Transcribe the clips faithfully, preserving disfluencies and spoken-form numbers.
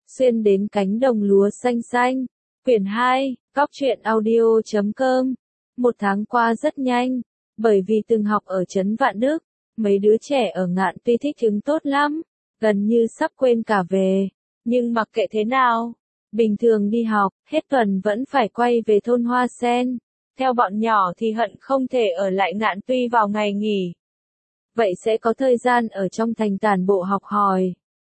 xuyên đến cánh đồng lúa xanh xanh. Quyển hai, Cóc truyện audio chấm com. Một tháng qua rất nhanh, bởi vì từng học ở trấn Vạn Đức, mấy đứa trẻ ở Ngạn Tuy thích ứng tốt lắm, gần như sắp quên cả về. Nhưng mặc kệ thế nào, bình thường đi học, hết tuần vẫn phải quay về thôn Hoa Sen. Theo bọn nhỏ thì hận không thể ở lại Ngạn Tuy vào ngày nghỉ. Vậy sẽ có thời gian ở trong thành tản bộ học hỏi.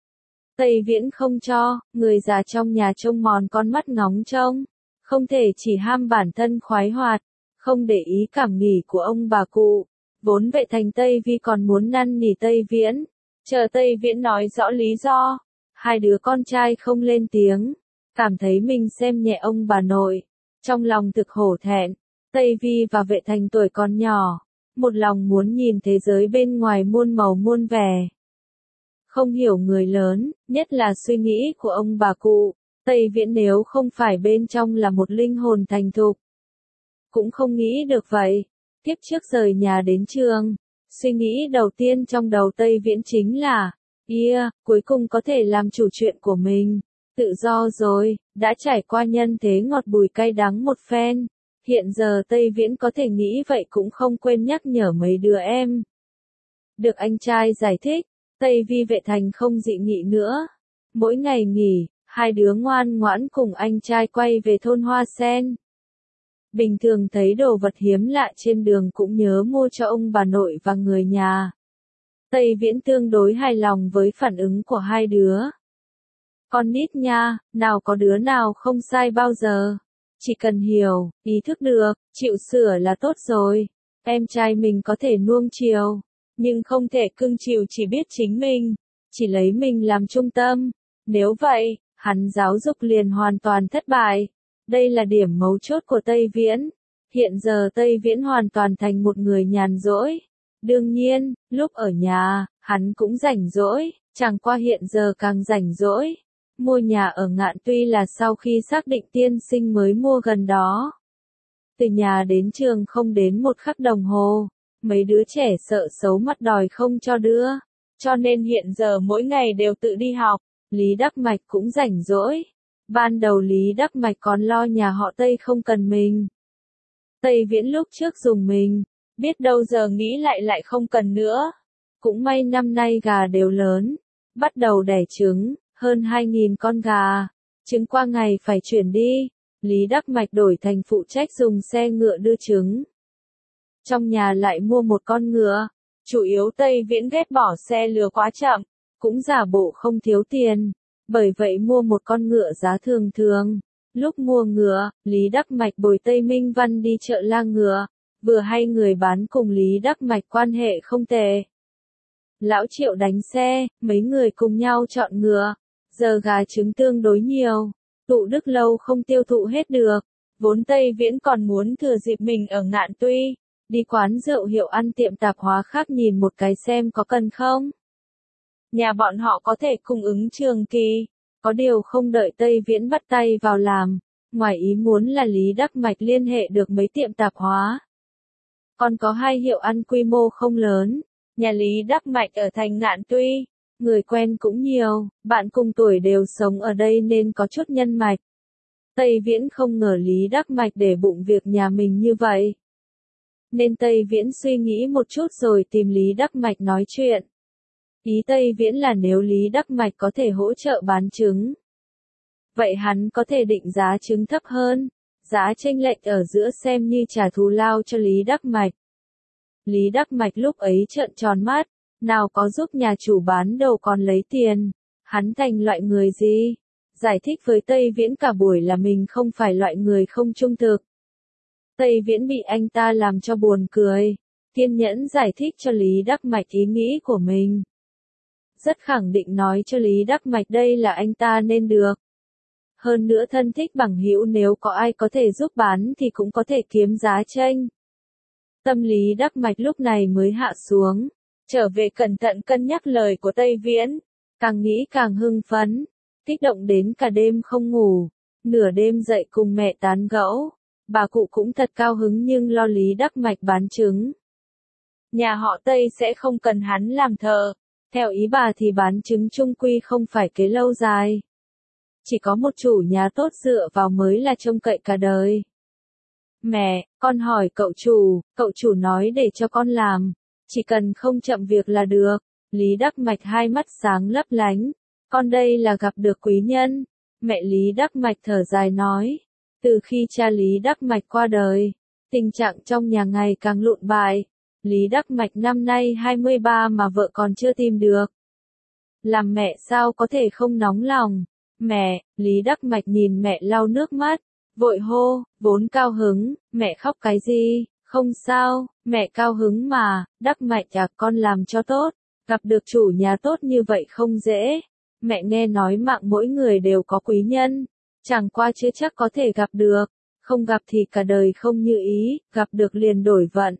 Tây Viễn không cho, người già trong nhà trông mòn con mắt ngóng trông, không thể chỉ ham bản thân khoái hoạt, không để ý cảm nghỉ của ông bà cụ. Vốn Vệ Thành Tây Vi còn muốn năn nỉ Tây Viễn, chờ Tây Viễn nói rõ lý do. Hai đứa con trai không lên tiếng, cảm thấy mình xem nhẹ ông bà nội, trong lòng thực hổ thẹn. Tây Vi và Vệ Thành tuổi còn nhỏ, một lòng muốn nhìn thế giới bên ngoài muôn màu muôn vẻ. Không hiểu người lớn, nhất là suy nghĩ của ông bà cụ. Tây Viễn nếu không phải bên trong là một linh hồn thành thục, cũng không nghĩ được vậy. Tiếp trước rời nhà đến trường, suy nghĩ đầu tiên trong đầu Tây Viễn chính là, yeah, cuối cùng có thể làm chủ chuyện của mình, tự do rồi, đã trải qua nhân thế ngọt bùi cay đắng một phen. Hiện giờ Tây Viễn có thể nghĩ vậy cũng không quên nhắc nhở mấy đứa em. Được anh trai giải thích, Tây Vi Vệ Thành không dị nghị nữa. Mỗi ngày nghỉ, hai đứa ngoan ngoãn cùng anh trai quay về thôn Hoa Sen. Bình thường thấy đồ vật hiếm lạ trên đường cũng nhớ mua cho ông bà nội và người nhà. Tây Viễn tương đối hài lòng với phản ứng của hai đứa. Con nít nha, nào có đứa nào không sai bao giờ. Chỉ cần hiểu, ý thức được, chịu sửa là tốt rồi. Em trai mình có thể nuông chiều, nhưng không thể cưng chiều chỉ biết chính mình, chỉ lấy mình làm trung tâm. Nếu vậy, hắn giáo dục liền hoàn toàn thất bại. Đây là điểm mấu chốt của Tây Viễn. Hiện giờ Tây Viễn hoàn toàn thành một người nhàn rỗi. Đương nhiên, lúc ở nhà, hắn cũng rảnh rỗi, chẳng qua hiện giờ càng rảnh rỗi. Mua nhà ở Ngạn Tuy là sau khi xác định tiên sinh mới mua gần đó. Từ nhà đến trường không đến một khắc đồng hồ, mấy đứa trẻ sợ xấu mặt đòi không cho đưa, cho nên hiện giờ mỗi ngày đều tự đi học. Lý Đắc Mạch cũng rảnh rỗi. Ban đầu Lý Đắc Mạch còn lo nhà họ Tây không cần mình. Tây Viễn lúc trước dùng mình, biết đâu giờ nghĩ lại lại không cần nữa. Cũng may năm nay gà đều lớn, bắt đầu đẻ trứng, hơn hai nghìn con gà. Trứng qua ngày phải chuyển đi, Lý Đắc Mạch đổi thành phụ trách dùng xe ngựa đưa trứng. Trong nhà lại mua một con ngựa, chủ yếu Tây Viễn ghét bỏ xe lừa quá chậm, cũng giả bộ không thiếu tiền. Bởi vậy mua một con ngựa giá thường thường. Lúc mua ngựa, Lý Đắc Mạch bồi Tây Minh Văn đi chợ la ngựa. Vừa hay người bán cùng Lý Đắc Mạch quan hệ không tệ. Lão Triệu đánh xe, mấy người cùng nhau chọn ngựa. Giờ gà trứng tương đối nhiều, tụ đức lâu không tiêu thụ hết được. Vốn Tây Viễn còn muốn thừa dịp mình ở Ngạn Tuy, đi quán rượu hiệu ăn tiệm tạp hóa khác nhìn một cái xem có cần không. Nhà bọn họ có thể cung ứng trường kỳ, có điều không đợi Tây Viễn bắt tay vào làm, ngoài ý muốn là Lý Đắc Mạch liên hệ được mấy tiệm tạp hóa. Còn có hai hiệu ăn quy mô không lớn, nhà Lý Đắc Mạch ở thành Ngạn Tuy, người quen cũng nhiều, bạn cùng tuổi đều sống ở đây nên có chút nhân mạch. Tây Viễn không ngờ Lý Đắc Mạch để bụng việc nhà mình như vậy. Nên Tây Viễn suy nghĩ một chút rồi tìm Lý Đắc Mạch nói chuyện. Ý Tây Viễn là nếu Lý Đắc Mạch có thể hỗ trợ bán trứng, vậy hắn có thể định giá trứng thấp hơn, giá chênh lệch ở giữa xem như trả thù lao cho Lý Đắc Mạch. Lý Đắc Mạch lúc ấy trợn tròn mắt, nào có giúp nhà chủ bán đồ còn lấy tiền, hắn thành loại người gì? Giải thích với Tây Viễn cả buổi là mình không phải loại người không trung thực. Tây Viễn bị anh ta làm cho buồn cười, kiên nhẫn giải thích cho Lý Đắc Mạch ý nghĩ của mình. Rất khẳng định nói cho Lý Đắc Mạch đây là anh ta nên được. Hơn nữa thân thích bằng hữu nếu có ai có thể giúp bán thì cũng có thể kiếm giá chênh. Tâm lý Đắc Mạch lúc này mới hạ xuống, trở về cẩn thận cân nhắc lời của Tây Viễn, càng nghĩ càng hưng phấn, kích động đến cả đêm không ngủ, nửa đêm dậy cùng mẹ tán gẫu. Bà cụ cũng thật cao hứng nhưng lo Lý Đắc Mạch bán trứng. Nhà họ Tây sẽ không cần hắn làm thợ. Theo ý bà thì bán trứng chung quy không phải kế lâu dài. chỉ có một chủ nhà tốt dựa vào mới là trông cậy cả đời. Mẹ, con hỏi cậu chủ, cậu chủ nói để cho con làm, chỉ cần không chậm việc là được. Lý Đắc Mạch hai mắt sáng lấp lánh, con đây là gặp được quý nhân. Mẹ Lý Đắc Mạch thở dài nói, từ khi cha Lý Đắc Mạch qua đời, tình trạng trong nhà ngày càng lụn bại. Lý Đắc Mạch năm nay hai mươi ba mà vợ còn chưa tìm được. Làm mẹ sao có thể không nóng lòng. Mẹ, Lý Đắc Mạch nhìn mẹ lau nước mắt, vội hô, vốn cao hứng, mẹ khóc cái gì, không sao, mẹ cao hứng mà, Đắc Mạch à, con làm cho tốt, gặp được chủ nhà tốt như vậy không dễ. Mẹ nghe nói mạng mỗi người đều có quý nhân, chẳng qua chưa chắc có thể gặp được, không gặp thì cả đời không như ý, gặp được liền đổi vận.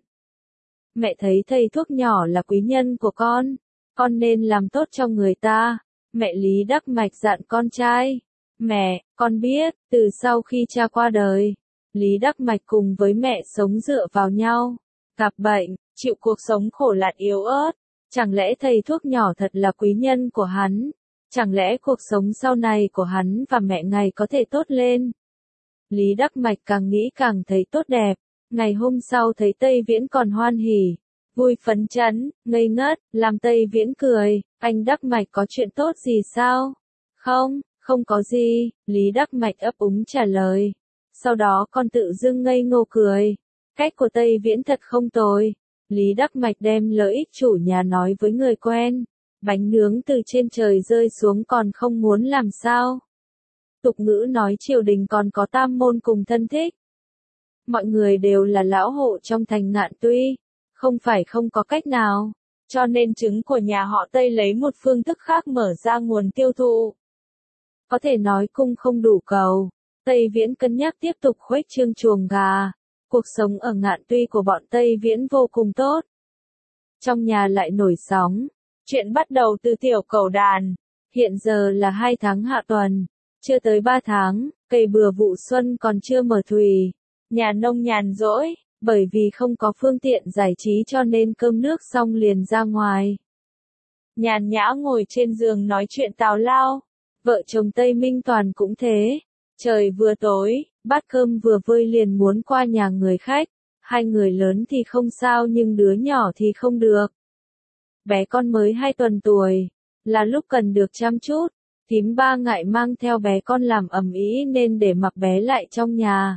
Mẹ thấy thầy thuốc nhỏ là quý nhân của con, con nên làm tốt cho người ta. Mẹ Lý Đắc Mạch dặn con trai. Mẹ, con biết, từ sau khi cha qua đời, Lý Đắc Mạch cùng với mẹ sống dựa vào nhau, gặp bệnh, chịu cuộc sống khổ lạt yếu ớt. Chẳng lẽ thầy thuốc nhỏ thật là quý nhân của hắn? Chẳng lẽ cuộc sống sau này của hắn và mẹ ngày có thể tốt lên? Lý Đắc Mạch càng nghĩ càng thấy tốt đẹp. Ngày hôm sau thấy Tây Viễn còn hoan hỉ, vui phấn chấn, ngây ngất, làm Tây Viễn cười. Anh Đắc Mạch có chuyện tốt gì sao? Không, không có gì, Lý Đắc Mạch ấp úng trả lời. Sau đó con tự dưng ngây ngô cười. Cách của Tây Viễn thật không tồi. Lý Đắc Mạch đem lợi ích chủ nhà nói với người quen. Bánh nướng từ trên trời rơi xuống còn không muốn làm sao? Tục ngữ nói triều đình còn có tam môn cùng thân thích. Mọi người đều là lão hộ trong thành Ngạn Tuy, không phải không có cách nào, cho nên trứng của nhà họ Tây lấy một phương thức khác mở ra nguồn tiêu thụ. Có thể nói cung không đủ cầu, Tây Viễn cân nhắc tiếp tục khuếch trương chuồng gà. Cuộc sống ở Ngạn Tuy của bọn Tây Viễn vô cùng tốt. Trong nhà lại nổi sóng. Chuyện bắt đầu từ tiểu cẩu đàn. Hiện giờ là hai tháng hạ tuần, chưa tới ba tháng, cây bừa vụ xuân còn chưa mở thùy. Nhà nông nhàn rỗi, bởi vì không có phương tiện giải trí cho nên cơm nước xong liền ra ngoài. Nhàn nhã ngồi trên giường nói chuyện tào lao. Vợ chồng Tây Minh Toàn cũng thế. Trời vừa tối, bát cơm vừa vơi liền muốn qua nhà người khách. Hai người lớn thì không sao nhưng đứa nhỏ thì không được. Bé con mới hai tuần tuổi, là lúc cần được chăm chút. Thím ba ngại mang theo bé con làm ầm ĩ nên để mặc bé lại trong nhà.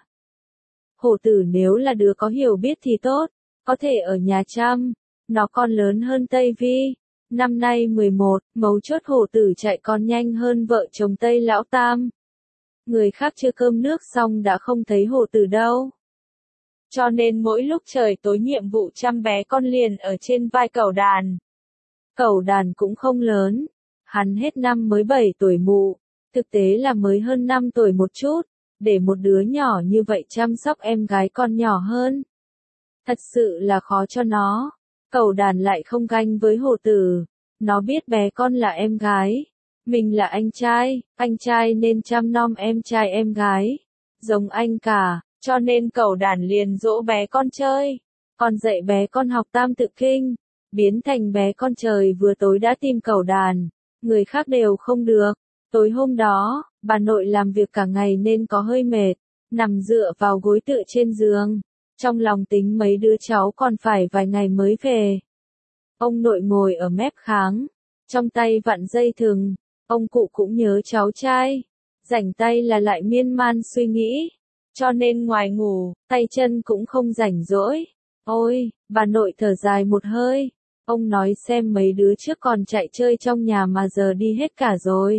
Hổ tử nếu là đứa có hiểu biết thì tốt, có thể ở nhà chăm. Nó còn lớn hơn Tây Vi, năm nay mười một, mấu chốt hổ tử chạy còn nhanh hơn vợ chồng Tây Lão Tam. Người khác chưa cơm nước xong đã không thấy hổ tử đâu. Cho nên mỗi lúc trời tối nhiệm vụ chăm bé con liền ở trên vai cẩu đàn. Cẩu đàn cũng không lớn, hắn hết năm mới bảy tuổi mụ, thực tế là mới hơn năm tuổi một chút, để một đứa nhỏ như vậy chăm sóc em gái con nhỏ hơn. Thật sự là khó cho nó, cẩu đàn lại không ganh với hổ tử, nó biết bé con là em gái, mình là anh trai, anh trai nên chăm nom em trai em gái, giống anh cả, cho nên cẩu đàn liền dỗ bé con chơi, còn dạy bé con học tam tự kinh. Biến thành bé con trời vừa tối đã tìm cẩu đàn, người khác đều không được. Tối hôm đó, bà nội làm việc cả ngày nên có hơi mệt, nằm dựa vào gối tựa trên giường, trong lòng tính mấy đứa cháu còn phải vài ngày mới về. Ông nội ngồi ở mép kháng, trong tay vặn dây thừng, ông cụ cũng nhớ cháu trai, rảnh tay là lại miên man suy nghĩ, cho nên ngoài ngủ, tay chân cũng không rảnh rỗi. Ôi, bà nội thở dài một hơi. Ông nói xem mấy đứa trước còn chạy chơi trong nhà mà giờ đi hết cả rồi.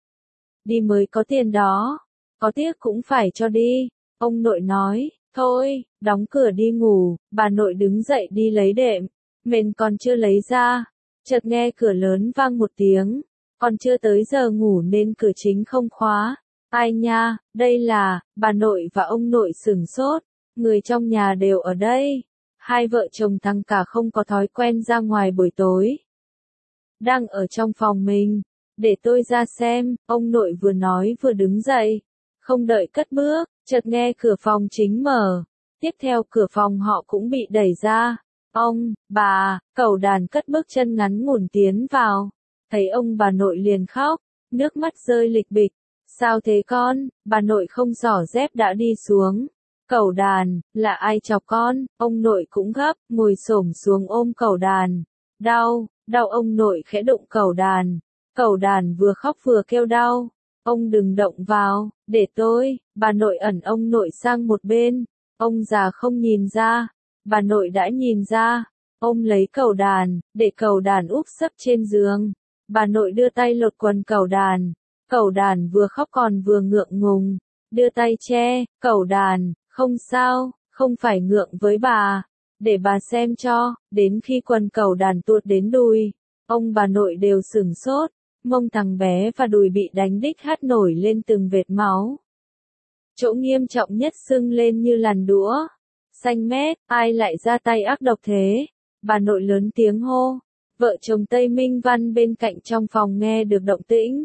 Đi mới có tiền đó, có tiếc cũng phải cho đi. Ông nội nói, thôi, đóng cửa đi ngủ. Bà nội đứng dậy đi lấy đệm, mình còn chưa lấy ra. Chợt nghe cửa lớn vang một tiếng, còn chưa tới giờ ngủ nên cửa chính không khóa. Ai nha, đây là, bà nội và ông nội sửng sốt, người trong nhà đều ở đây. Hai vợ chồng thằng cả không có thói quen ra ngoài buổi tối. Đang ở trong phòng mình, để tôi ra xem, ông nội vừa nói vừa đứng dậy. Không đợi cất bước, chợt nghe cửa phòng chính mở. Tiếp theo cửa phòng họ cũng bị đẩy ra. Ông, bà, cẩu đàn cất bước chân ngắn ngủn tiến vào. Thấy ông bà nội liền khóc, nước mắt rơi lịch bịch. Sao thế con, bà nội không xỏ dép đã đi xuống. Cẩu đàn, là ai chọc con, ông nội cũng gấp, ngồi xổm xuống ôm cẩu đàn. Đau, đau ông nội khẽ đụng cẩu đàn. Cẩu đàn vừa khóc vừa kêu đau. Ông đừng động vào, để tôi, bà nội ẩn ông nội sang một bên. Ông già không nhìn ra, bà nội đã nhìn ra. Ông lấy cẩu đàn, để cẩu đàn úp sấp trên giường. Bà nội đưa tay lột quần cẩu đàn. Cẩu đàn vừa khóc còn vừa ngượng ngùng. Đưa tay che, cẩu đàn, không sao, không phải ngượng với bà. Để bà xem cho, đến khi quần cẩu đàn tuột đến đùi. Ông bà nội đều sửng sốt. Mông thằng bé và đùi bị đánh đích hắt nổi lên từng vệt máu. Chỗ nghiêm trọng nhất sưng lên như làn đũa. Xanh mét, ai lại ra tay ác độc thế? Bà nội lớn tiếng hô. Vợ chồng Tây Minh Văn bên cạnh trong phòng nghe được động tĩnh.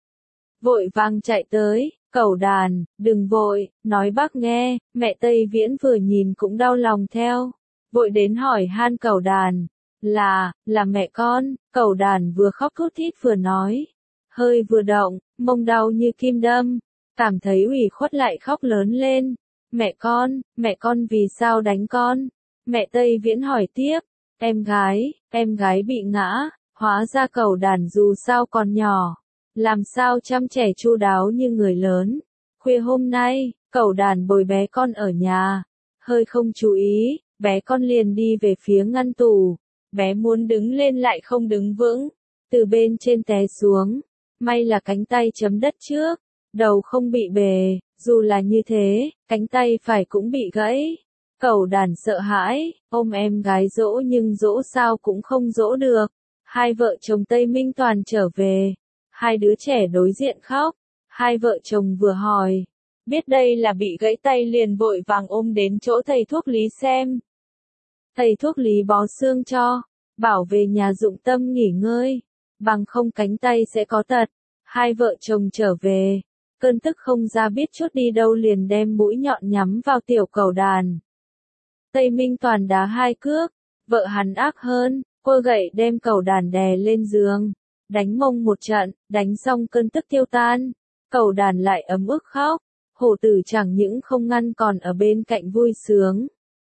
Vội vàng chạy tới, cẩu đàn, đừng vội, nói bác nghe, mẹ Tây Viễn vừa nhìn cũng đau lòng theo. Vội đến hỏi han cẩu đàn. Là, là mẹ con, cẩu đàn vừa khóc thút thít vừa nói. Hơi vừa động, mông đau như kim đâm. Cảm thấy ủy khuất lại khóc lớn lên. Mẹ con, mẹ con vì sao đánh con? Mẹ Tây Viễn hỏi tiếp. Em gái, em gái bị ngã, hóa ra cẩu đàn dù sao còn nhỏ. Làm sao chăm trẻ chu đáo như người lớn. Khuya hôm nay, cẩu đàn bồi bé con ở nhà. Hơi không chú ý, bé con liền đi về phía ngăn tủ. Bé muốn đứng lên lại không đứng vững. Từ bên trên té xuống. May là cánh tay chấm đất trước. Đầu không bị bề, dù là như thế, cánh tay phải cũng bị gãy. Cẩu đàn sợ hãi, ôm em gái dỗ nhưng dỗ sao cũng không dỗ được. Hai vợ chồng Tây Minh Toàn trở về. Hai đứa trẻ đối diện khóc. Hai vợ chồng vừa hỏi. Biết đây là bị gãy tay liền vội vàng ôm đến chỗ thầy thuốc lý xem. Thầy thuốc lý bó xương cho. Bảo về nhà dụng tâm nghỉ ngơi. Bằng không cánh tay sẽ có tật. Hai vợ chồng trở về. Cơn tức không ra biết chút đi đâu liền đem mũi nhọn nhắm vào tiểu cẩu đàn. Tây Minh Toàn đá hai cước. Vợ hắn ác hơn. Cô gậy đem cẩu đàn đè lên giường. Đánh mông một trận, đánh xong cơn tức tiêu tan. Cẩu đàn lại ấm ức khóc. Hổ tử chẳng những không ngăn còn ở bên cạnh vui sướng.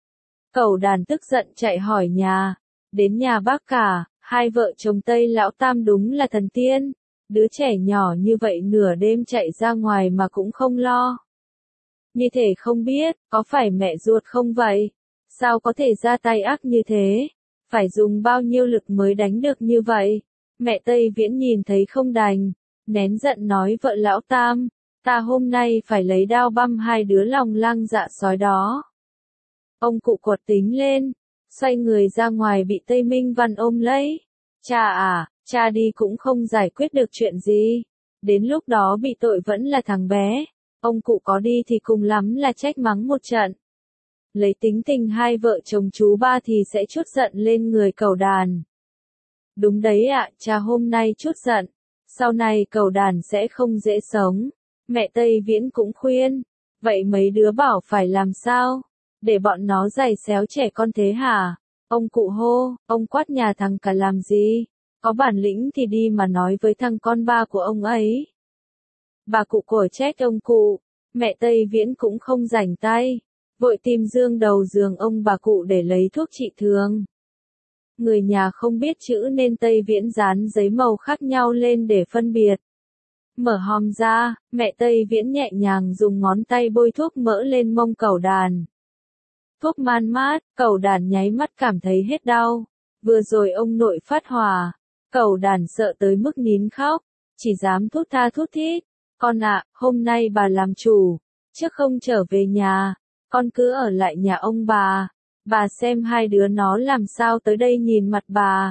Cẩu đàn tức giận chạy hỏi nhà. Đến nhà bác cả, hai vợ chồng Tây Lão Tam đúng là thần tiên. Đứa trẻ nhỏ như vậy nửa đêm chạy ra ngoài mà cũng không lo. Như thể không biết, có phải mẹ ruột không vậy? Sao có thể ra tay ác như thế? Phải dùng bao nhiêu lực mới đánh được như vậy? Mẹ Tây Viễn nhìn thấy không đành, nén giận nói vợ Lão Tam, ta hôm nay phải lấy đao băm hai đứa lòng lang dạ sói đó. Ông cụ quật tính lên, xoay người ra ngoài bị Tây Minh Văn ôm lấy. Cha à, cha đi cũng không giải quyết được chuyện gì. Đến lúc đó bị tội vẫn là thằng bé. Ông cụ có đi thì cùng lắm là trách mắng một trận. Lấy tính tình hai vợ chồng chú ba thì sẽ trút giận lên người cẩu đàn. Đúng đấy ạ, cha hôm nay trút giận. Sau này cẩu đàn sẽ không dễ sống. Mẹ Tây Viễn cũng khuyên. Vậy mấy đứa bảo phải làm sao? Để bọn nó giày xéo trẻ con thế hả? Ông cụ hô, ông quát nhà thằng cả làm gì? Có bản lĩnh thì đi mà nói với thằng con ba của ông ấy. Bà cụ cổ trách ông cụ. Mẹ Tây Viễn cũng không rảnh tay. Vội tìm dương đầu giường ông bà cụ để lấy thuốc trị thương. Người nhà không biết chữ nên Tây Viễn dán giấy màu khác nhau lên để phân biệt. Mở hòm ra, mẹ Tây Viễn nhẹ nhàng dùng ngón tay bôi thuốc mỡ lên mông cẩu đàn. Thuốc man mát, cẩu đàn nháy mắt cảm thấy hết đau. Vừa rồi ông nội phát hỏa. Cẩu đàn sợ tới mức nín khóc. Chỉ dám thút tha thút thít. Con ạ, hôm nay bà làm chủ. Trước không trở về nhà. Con cứ ở lại nhà ông bà. Bà xem hai đứa nó làm sao tới đây nhìn mặt bà.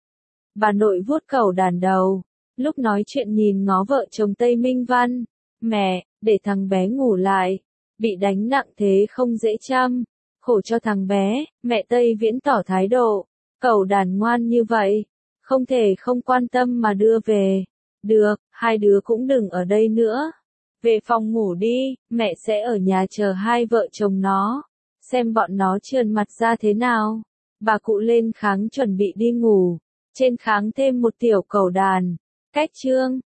Bà nội vuốt cẩu đàn đầu. Lúc nói chuyện nhìn ngó vợ chồng Tây Minh Văn. Mẹ, để thằng bé ngủ lại. Bị đánh nặng thế không dễ chăm. Khổ cho thằng bé, mẹ Tây Viễn tỏ thái độ. Cẩu đàn ngoan như vậy. Không thể không quan tâm mà đưa về. Được, hai đứa cũng đừng ở đây nữa. Về phòng ngủ đi, mẹ sẽ ở nhà chờ hai vợ chồng nó. Xem bọn nó trườn mặt ra thế nào. Bà cụ lên kháng chuẩn bị đi ngủ. Trên kháng thêm một tiểu cẩu đàn. Cách chương.